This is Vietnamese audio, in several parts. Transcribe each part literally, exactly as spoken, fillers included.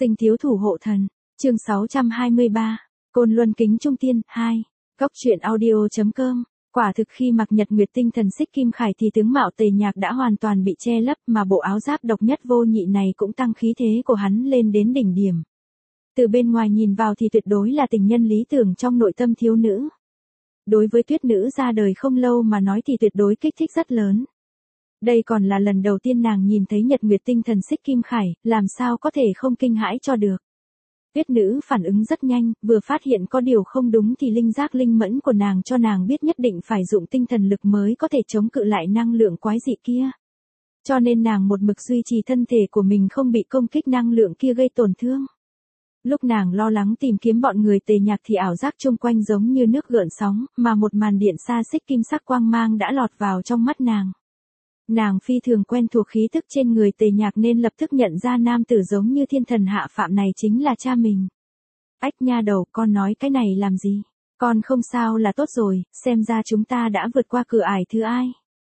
Sinh thiếu thủ hộ thần, chương sáu trăm hai mươi ba, Côn Luân Kính Trung Tiên, hai, Góc truyện audio.com. Quả thực khi mặc nhật nguyệt tinh thần xích kim khải thì tướng mạo Tề Nhạc đã hoàn toàn bị che lấp, mà bộ áo giáp độc nhất vô nhị này cũng tăng khí thế của hắn lên đến đỉnh điểm. Từ bên ngoài nhìn vào thì tuyệt đối là tình nhân lý tưởng trong nội tâm thiếu nữ. Đối với tuyết nữ ra đời không lâu mà nói thì tuyệt đối kích thích rất lớn. Đây còn là lần đầu tiên nàng nhìn thấy nhật nguyệt tinh thần xích kim khải, làm sao có thể không kinh hãi cho được. Tuyết nữ phản ứng rất nhanh, vừa phát hiện có điều không đúng thì linh giác linh mẫn của nàng cho nàng biết nhất định phải dụng tinh thần lực mới có thể chống cự lại năng lượng quái dị kia. Cho nên nàng một mực duy trì thân thể của mình không bị công kích năng lượng kia gây tổn thương. Lúc nàng lo lắng tìm kiếm bọn người Tề Nhạc thì ảo giác chung quanh giống như nước gợn sóng, mà một màn điện xa xích kim sắc quang mang đã lọt vào trong mắt nàng. Nàng phi thường quen thuộc khí tức trên người Tề Nhạc nên lập tức nhận ra nam tử giống như thiên thần hạ phạm này chính là cha mình. Ách nha đầu, con nói cái này làm gì? Con không sao là tốt rồi, xem ra chúng ta đã vượt qua cửa ải thứ ai.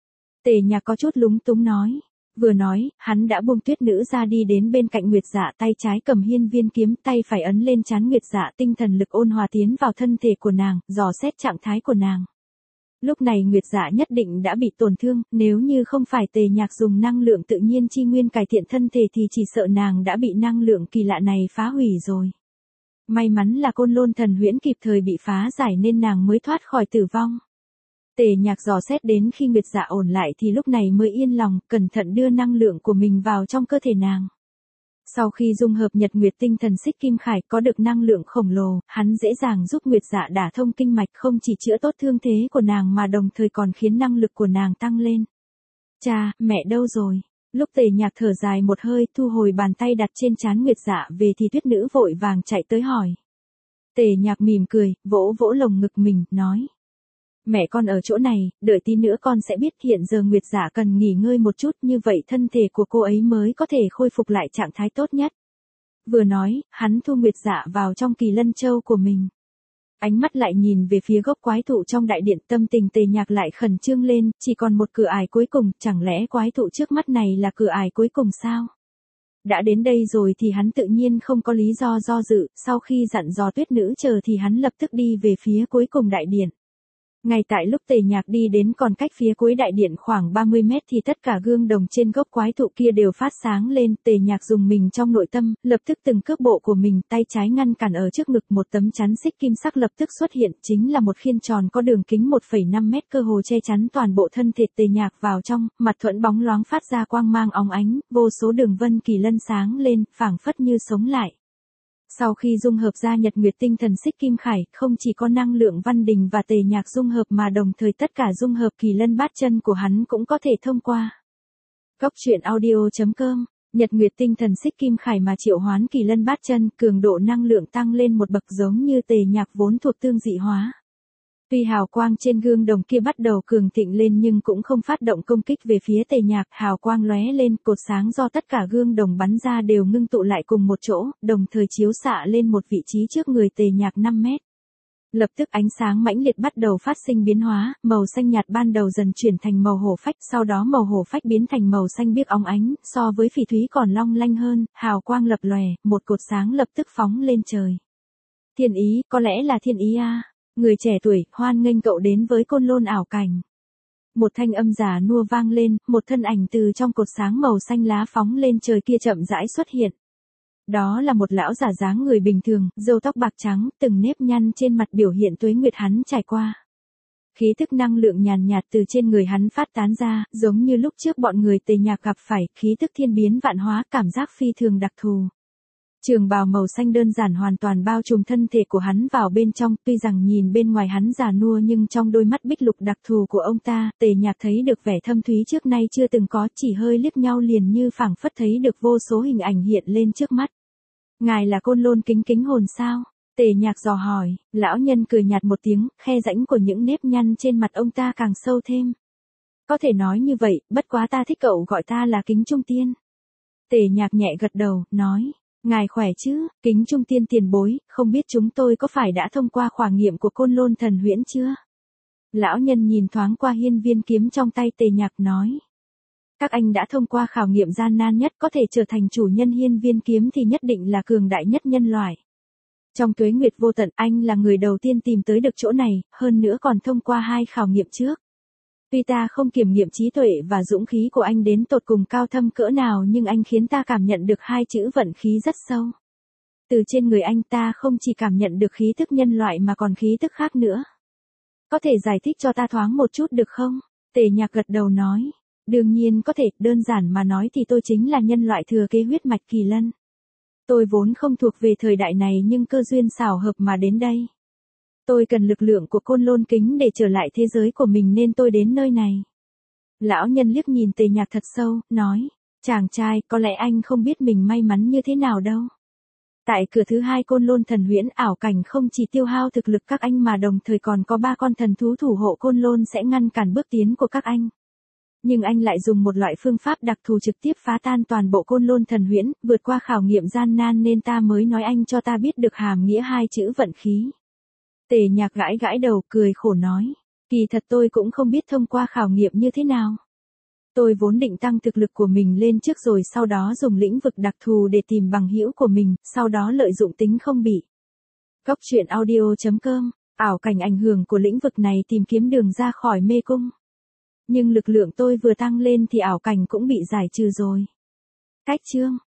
Tề Nhạc có chút lúng túng nói. Vừa nói, hắn đã buông tuyết nữ ra đi đến bên cạnh Nguyệt Dạ, tay trái cầm hiên viên kiếm, tay phải ấn lên trán Nguyệt Dạ, tinh thần lực ôn hòa tiến vào thân thể của nàng, dò xét trạng thái của nàng. Lúc này Nguyệt Dạ nhất định đã bị tổn thương, nếu như không phải Tề Nhạc dùng năng lượng tự nhiên chi nguyên cải thiện thân thể thì chỉ sợ nàng đã bị năng lượng kỳ lạ này phá hủy rồi. May mắn là Côn Lôn thần huyễn kịp thời bị phá giải nên nàng mới thoát khỏi tử vong. Tề Nhạc dò xét đến khi Nguyệt Dạ ổn lại thì lúc này mới yên lòng, cẩn thận đưa năng lượng của mình vào trong cơ thể nàng. Sau khi dung hợp nhật nguyệt tinh thần xích kim khải có được năng lượng khổng lồ, hắn dễ dàng giúp Nguyệt Dạ đả thông kinh mạch, không chỉ chữa tốt thương thế của nàng mà đồng thời còn khiến năng lực của nàng tăng lên. Cha, mẹ đâu rồi? Lúc Tề Nhạc thở dài một hơi, thu hồi bàn tay đặt trên trán Nguyệt Dạ về thì tuyết nữ vội vàng chạy tới hỏi. Tề Nhạc mỉm cười, vỗ vỗ lồng ngực mình, nói. Mẹ con ở chỗ này, đợi tí nữa con sẽ biết, hiện giờ Nguyệt Dạ cần nghỉ ngơi một chút, như vậy thân thể của cô ấy mới có thể khôi phục lại trạng thái tốt nhất. Vừa nói, hắn thu Nguyệt Dạ vào trong kỳ lân châu của mình. Ánh mắt lại nhìn về phía gốc quái thụ trong đại điện, tâm tình Tề Nhạc lại khẩn trương lên, chỉ còn một cửa ải cuối cùng, chẳng lẽ quái thụ trước mắt này là cửa ải cuối cùng sao? Đã đến đây rồi thì hắn tự nhiên không có lý do do dự, sau khi dặn dò tuyết nữ chờ thì hắn lập tức đi về phía cuối cùng đại điện. Ngay tại lúc Tề Nhạc đi đến còn cách phía cuối đại điện khoảng ba mươi mét thì tất cả gương đồng trên gốc quái thụ kia đều phát sáng lên. Tề Nhạc dùng mình trong nội tâm, lập tức từng cước bộ của mình, tay trái ngăn cản ở trước ngực, một tấm chắn xích kim sắc lập tức xuất hiện, chính là một khiên tròn có đường kính một phẩy năm mét cơ hồ che chắn toàn bộ thân thể Tề Nhạc vào trong, mặt thuẫn bóng loáng phát ra quang mang óng ánh, vô số đường vân kỳ lân sáng lên, phảng phất như sống lại. Sau khi dung hợp ra nhật nguyệt tinh thần xích kim khải, không chỉ có năng lượng văn đình và Tề Nhạc dung hợp mà đồng thời tất cả dung hợp kỳ lân bát chân của hắn cũng có thể thông qua. Góc truyện audio.com, nhật nguyệt tinh thần xích kim khải mà triệu hoán kỳ lân bát chân, cường độ năng lượng tăng lên một bậc giống như Tề Nhạc vốn thuộc tương dị hóa. Tuy hào quang trên gương đồng kia bắt đầu cường thịnh lên nhưng cũng không phát động công kích về phía Tề Nhạc, hào quang lóe lên, cột sáng do tất cả gương đồng bắn ra đều ngưng tụ lại cùng một chỗ, đồng thời chiếu xạ lên một vị trí trước người Tề Nhạc năm mét. Lập tức ánh sáng mãnh liệt bắt đầu phát sinh biến hóa, màu xanh nhạt ban đầu dần chuyển thành màu hổ phách, sau đó màu hổ phách biến thành màu xanh biếc óng ánh, so với phỉ thúy còn long lanh hơn, hào quang lập lòe, một cột sáng lập tức phóng lên trời. Thiên ý, có lẽ là thiên ý a. Người trẻ tuổi, hoan nghênh cậu đến với Côn Lôn ảo cảnh. Một thanh âm già nua vang lên, một thân ảnh từ trong cột sáng màu xanh lá phóng lên trời kia chậm rãi xuất hiện. Đó là một lão giả dáng người bình thường, râu tóc bạc trắng, từng nếp nhăn trên mặt biểu hiện tuế nguyệt hắn trải qua. Khí thức năng lượng nhàn nhạt từ trên người hắn phát tán ra, giống như lúc trước bọn người Tề Nhạc gặp phải, khí thức thiên biến vạn hóa, cảm giác phi thường đặc thù. Trường bào màu xanh đơn giản hoàn toàn bao trùm thân thể của hắn vào bên trong, tuy rằng nhìn bên ngoài hắn già nua nhưng trong đôi mắt bích lục đặc thù của ông ta, Tề Nhạc thấy được vẻ thâm thúy trước nay chưa từng có, chỉ hơi liếc nhau liền như phảng phất thấy được vô số hình ảnh hiện lên trước mắt. Ngài là Côn Lôn Kính Kính Hồn sao? Tề Nhạc dò hỏi, lão nhân cười nhạt một tiếng, khe rãnh của những nếp nhăn trên mặt ông ta càng sâu thêm. Có thể nói như vậy, bất quá ta thích cậu gọi ta là Kính Trung Tiên. Tề Nhạc nhẹ gật đầu, nói. Ngài khỏe chứ, Kính Trung Tiên tiền bối, không biết chúng tôi có phải đã thông qua khảo nghiệm của Côn Lôn thần huyễn chưa? Lão nhân nhìn thoáng qua hiên viên kiếm trong tay Tề Nhạc nói. Các anh đã thông qua khảo nghiệm gian nan nhất, có thể trở thành chủ nhân hiên viên kiếm thì nhất định là cường đại nhất nhân loại. Trong tuế nguyệt vô tận, anh là người đầu tiên tìm tới được chỗ này, hơn nữa còn thông qua hai khảo nghiệm trước. Tuy ta không kiểm nghiệm trí tuệ và dũng khí của anh đến tột cùng cao thâm cỡ nào, nhưng anh khiến ta cảm nhận được hai chữ vận khí rất sâu. Từ trên người anh ta không chỉ cảm nhận được khí thức nhân loại mà còn khí thức khác nữa. Có thể giải thích cho ta thoáng một chút được không? Tề Nhạc gật đầu nói. Đương nhiên có thể, đơn giản mà nói thì tôi chính là nhân loại thừa kế huyết mạch kỳ lân. Tôi vốn không thuộc về thời đại này nhưng cơ duyên xảo hợp mà đến đây. Tôi cần lực lượng của Côn Lôn Kính để trở lại thế giới của mình nên tôi đến nơi này. Lão nhân liếc nhìn Tề Nhạc thật sâu, nói. Chàng trai, có lẽ anh không biết mình may mắn như thế nào đâu. Tại cửa thứ hai Côn Lôn Thần Huyễn, ảo cảnh không chỉ tiêu hao thực lực các anh mà đồng thời còn có ba con thần thú thủ hộ Côn Lôn sẽ ngăn cản bước tiến của các anh. Nhưng anh lại dùng một loại phương pháp đặc thù trực tiếp phá tan toàn bộ Côn Lôn Thần Huyễn, vượt qua khảo nghiệm gian nan nên ta mới nói anh cho ta biết được hàm nghĩa hai chữ vận khí. Tề Nhạc gãi gãi đầu, cười khổ nói. Kỳ thật tôi cũng không biết thông qua khảo nghiệm như thế nào. Tôi vốn định tăng thực lực của mình lên trước rồi sau đó dùng lĩnh vực đặc thù để tìm bằng hữu của mình, sau đó lợi dụng tính không bị. Góc truyện audio chấm com, ảo cảnh ảnh hưởng của lĩnh vực này tìm kiếm đường ra khỏi mê cung. Nhưng lực lượng tôi vừa tăng lên thì ảo cảnh cũng bị giải trừ rồi. Cách chương